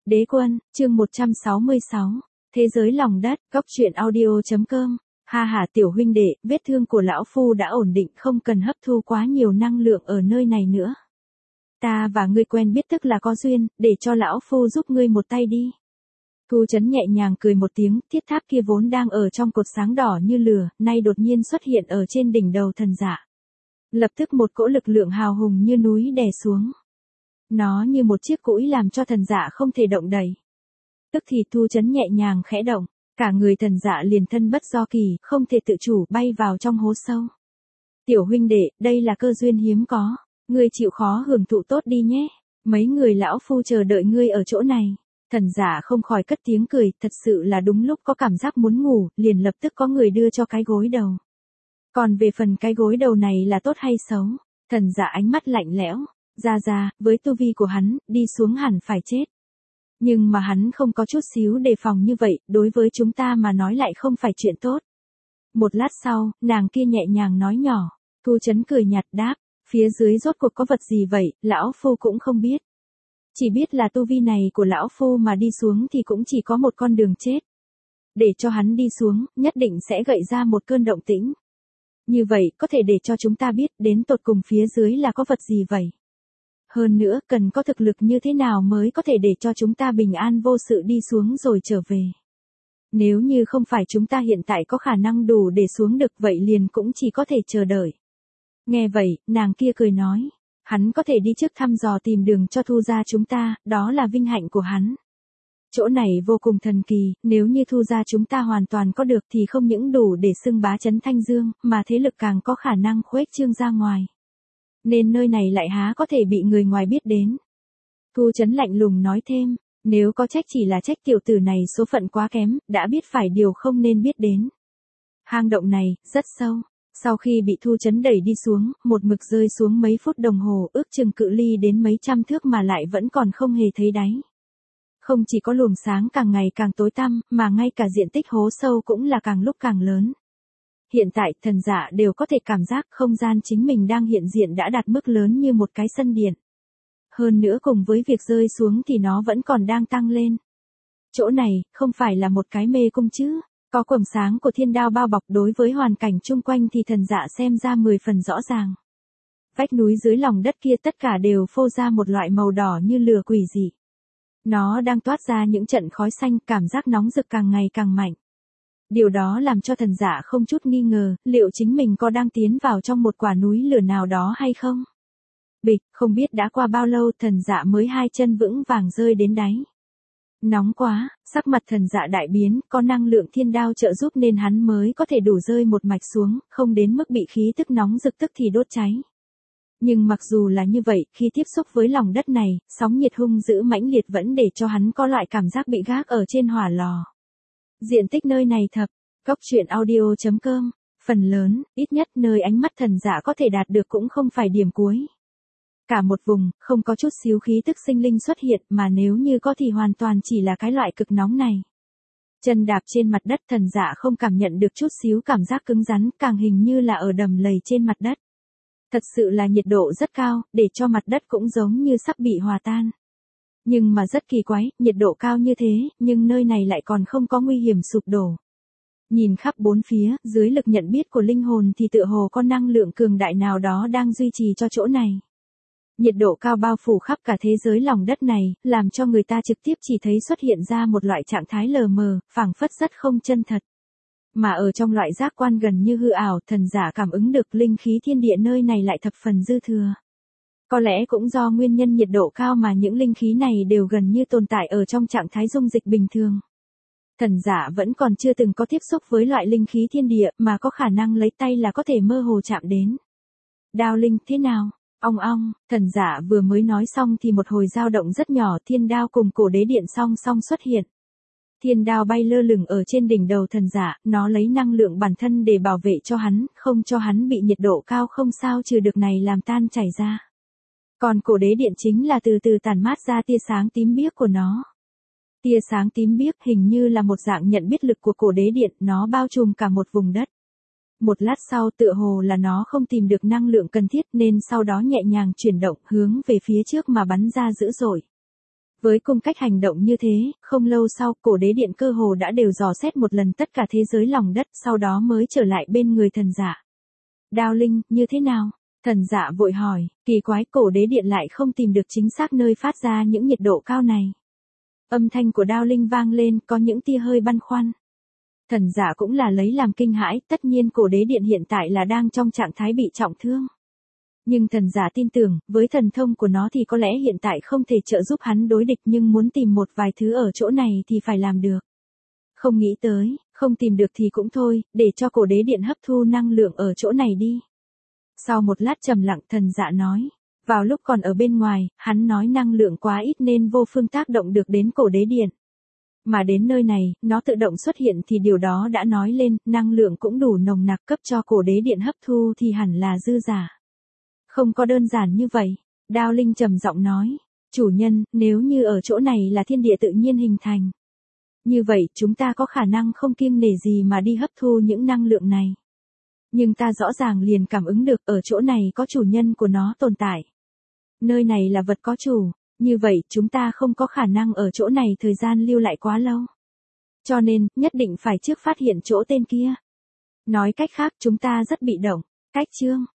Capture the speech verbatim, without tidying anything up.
Đế quân, chương một trăm sáu mươi sáu. Thế giới lòng đất, góc truyện audio.com. Ha ha tiểu huynh đệ, vết thương của lão phu đã ổn định, không cần hấp thu quá nhiều năng lượng ở nơi này nữa. Ta và ngươi quen biết tức là có duyên, để cho lão phu giúp ngươi một tay đi. Thu Chấn nhẹ nhàng cười một tiếng, thiết tháp kia vốn đang ở trong cột sáng đỏ như lửa, nay đột nhiên xuất hiện ở trên đỉnh đầu thần dạ. Lập tức một cỗ lực lượng hào hùng như núi đè xuống. Nó như một chiếc cũi làm cho thần dạ không thể động đậy. Tức thì Thu Chấn nhẹ nhàng khẽ động, cả người thần dạ liền thân bất do kỳ, không thể tự chủ bay vào trong hố sâu. Tiểu huynh đệ, đây là cơ duyên hiếm có, ngươi chịu khó hưởng thụ tốt đi nhé, mấy người lão phu chờ đợi ngươi ở chỗ này. Thần giả không khỏi cất tiếng cười, thật sự là đúng lúc có cảm giác muốn ngủ, liền lập tức có người đưa cho cái gối đầu. Còn về phần cái gối đầu này là tốt hay xấu, thần giả ánh mắt lạnh lẽo, ra ra, với tu vi của hắn, đi xuống hẳn phải chết. Nhưng mà hắn không có chút xíu đề phòng như vậy, đối với chúng ta mà nói lại không phải chuyện tốt. Một lát sau, nàng kia nhẹ nhàng nói nhỏ, Thu Chấn cười nhạt đáp, phía dưới rốt cuộc có vật gì vậy, lão phu cũng không biết. Chỉ biết là tu vi này của lão phu mà đi xuống thì cũng chỉ có một con đường chết. Để cho hắn đi xuống, nhất định sẽ gợi ra một cơn động tĩnh. Như vậy, có thể để cho chúng ta biết đến tột cùng phía dưới là có vật gì vậy. Hơn nữa, cần có thực lực như thế nào mới có thể để cho chúng ta bình an vô sự đi xuống rồi trở về. Nếu như không phải chúng ta hiện tại có khả năng đủ để xuống được vậy liền cũng chỉ có thể chờ đợi. Nghe vậy, nàng kia cười nói. Hắn có thể đi trước thăm dò tìm đường cho Thu gia chúng ta, đó là vinh hạnh của hắn. Chỗ này vô cùng thần kỳ, nếu như Thu gia chúng ta hoàn toàn có được thì không những đủ để xưng bá trấn Thanh Dương, mà thế lực càng có khả năng khuếch trương ra ngoài. Nên nơi này lại há có thể bị người ngoài biết đến. Thu Chấn lạnh lùng nói thêm, nếu có trách chỉ là trách tiểu tử này số phận quá kém, đã biết phải điều không nên biết đến. Hang động này, rất sâu. Sau khi bị Thu Chấn đẩy đi xuống, một mực rơi xuống mấy phút đồng hồ, ước chừng cự ly đến mấy trăm thước mà lại vẫn còn không hề thấy đáy. Không chỉ có luồng sáng càng ngày càng tối tăm, mà ngay cả diện tích hố sâu cũng là càng lúc càng lớn. Hiện tại, thần giả đều có thể cảm giác không gian chính mình đang hiện diện đã đạt mức lớn như một cái sân điện. Hơn nữa cùng với việc rơi xuống thì nó vẫn còn đang tăng lên. Chỗ này, không phải là một cái mê cung chứ. Có quầng sáng của thiên đao bao bọc đối với hoàn cảnh chung quanh thì thần dạ xem ra mười phần rõ ràng. Vách núi dưới lòng đất kia tất cả đều phô ra một loại màu đỏ như lửa quỷ dị. Nó đang toát ra những trận khói xanh, cảm giác nóng rực càng ngày càng mạnh. Điều đó làm cho thần dạ không chút nghi ngờ, liệu chính mình có đang tiến vào trong một quả núi lửa nào đó hay không? Bịch, không biết đã qua bao lâu thần dạ mới hai chân vững vàng rơi đến đáy. Nóng quá, sắc mặt thần dạ đại biến, có năng lượng thiên đao trợ giúp nên hắn mới có thể đủ rơi một mạch xuống, không đến mức bị khí tức nóng rực tức thì đốt cháy. Nhưng mặc dù là như vậy, khi tiếp xúc với lòng đất này, sóng nhiệt hung dữ mãnh liệt vẫn để cho hắn có loại cảm giác bị gác ở trên hỏa lò. Diện tích nơi này thập, góc truyện audio.com, phần lớn, ít nhất nơi ánh mắt thần dạ có thể đạt được cũng không phải điểm cuối. Cả một vùng, không có chút xíu khí tức sinh linh xuất hiện mà nếu như có thì hoàn toàn chỉ là cái loại cực nóng này. Chân đạp trên mặt đất thần dạ không cảm nhận được chút xíu cảm giác cứng rắn, càng hình như là ở đầm lầy trên mặt đất. Thật sự là nhiệt độ rất cao, để cho mặt đất cũng giống như sắp bị hòa tan. Nhưng mà rất kỳ quái, nhiệt độ cao như thế, nhưng nơi này lại còn không có nguy hiểm sụp đổ. Nhìn khắp bốn phía, dưới lực nhận biết của linh hồn thì tựa hồ có năng lượng cường đại nào đó đang duy trì cho chỗ này. Nhiệt độ cao bao phủ khắp cả thế giới lòng đất này, làm cho người ta trực tiếp chỉ thấy xuất hiện ra một loại trạng thái lờ mờ, phảng phất rất không chân thật. Mà ở trong loại giác quan gần như hư ảo, thần giả cảm ứng được linh khí thiên địa nơi này lại thập phần dư thừa. Có lẽ cũng do nguyên nhân nhiệt độ cao mà những linh khí này đều gần như tồn tại ở trong trạng thái dung dịch bình thường. Thần giả vẫn còn chưa từng có tiếp xúc với loại linh khí thiên địa mà có khả năng lấy tay là có thể mơ hồ chạm đến. Đao linh thế nào? Ong ong, thần giả vừa mới nói xong thì một hồi dao động rất nhỏ thiên đao cùng cổ đế điện song song xuất hiện. Thiên đao bay lơ lửng ở trên đỉnh đầu thần giả, nó lấy năng lượng bản thân để bảo vệ cho hắn, không cho hắn bị nhiệt độ cao không sao trừ được này làm tan chảy ra. Còn cổ đế điện chính là từ từ tản mát ra tia sáng tím biếc của nó. Tia sáng tím biếc hình như là một dạng nhận biết lực của cổ đế điện, nó bao trùm cả một vùng đất. Một lát sau tựa hồ là nó không tìm được năng lượng cần thiết nên sau đó nhẹ nhàng chuyển động hướng về phía trước mà bắn ra dữ dội. Với cung cách hành động như thế, không lâu sau, cổ đế điện cơ hồ đã đều dò xét một lần tất cả thế giới lòng đất, sau đó mới trở lại bên người thần dạ. Đao Linh, như thế nào? Thần dạ vội hỏi, kỳ quái cổ đế điện lại không tìm được chính xác nơi phát ra những nhiệt độ cao này. Âm thanh của Đao Linh vang lên, có những tia hơi băn khoăn. Thần dạ cũng là lấy làm kinh hãi, tất nhiên cổ đế điện hiện tại là đang trong trạng thái bị trọng thương. Nhưng thần giả tin tưởng, với thần thông của nó thì có lẽ hiện tại không thể trợ giúp hắn đối địch nhưng muốn tìm một vài thứ ở chỗ này thì phải làm được. Không nghĩ tới, không tìm được thì cũng thôi, để cho cổ đế điện hấp thu năng lượng ở chỗ này đi. Sau một lát trầm lặng thần dạ nói, vào lúc còn ở bên ngoài, hắn nói năng lượng quá ít nên vô phương tác động được đến cổ đế điện. Mà đến nơi này, nó tự động xuất hiện thì điều đó đã nói lên, năng lượng cũng đủ nồng nặc cấp cho cổ đế điện hấp thu thì hẳn là dư giả. Không có đơn giản như vậy, Đao Linh trầm giọng nói, chủ nhân, nếu như ở chỗ này là thiên địa tự nhiên hình thành. Như vậy chúng ta có khả năng không kiêng nể gì mà đi hấp thu những năng lượng này. Nhưng ta rõ ràng liền cảm ứng được ở chỗ này có chủ nhân của nó tồn tại. Nơi này là vật có chủ, như vậy chúng ta không có khả năng ở chỗ này thời gian lưu lại quá lâu. Cho nên, nhất định phải trước phát hiện chỗ tên kia. Nói cách khác chúng ta rất bị động. Cách chương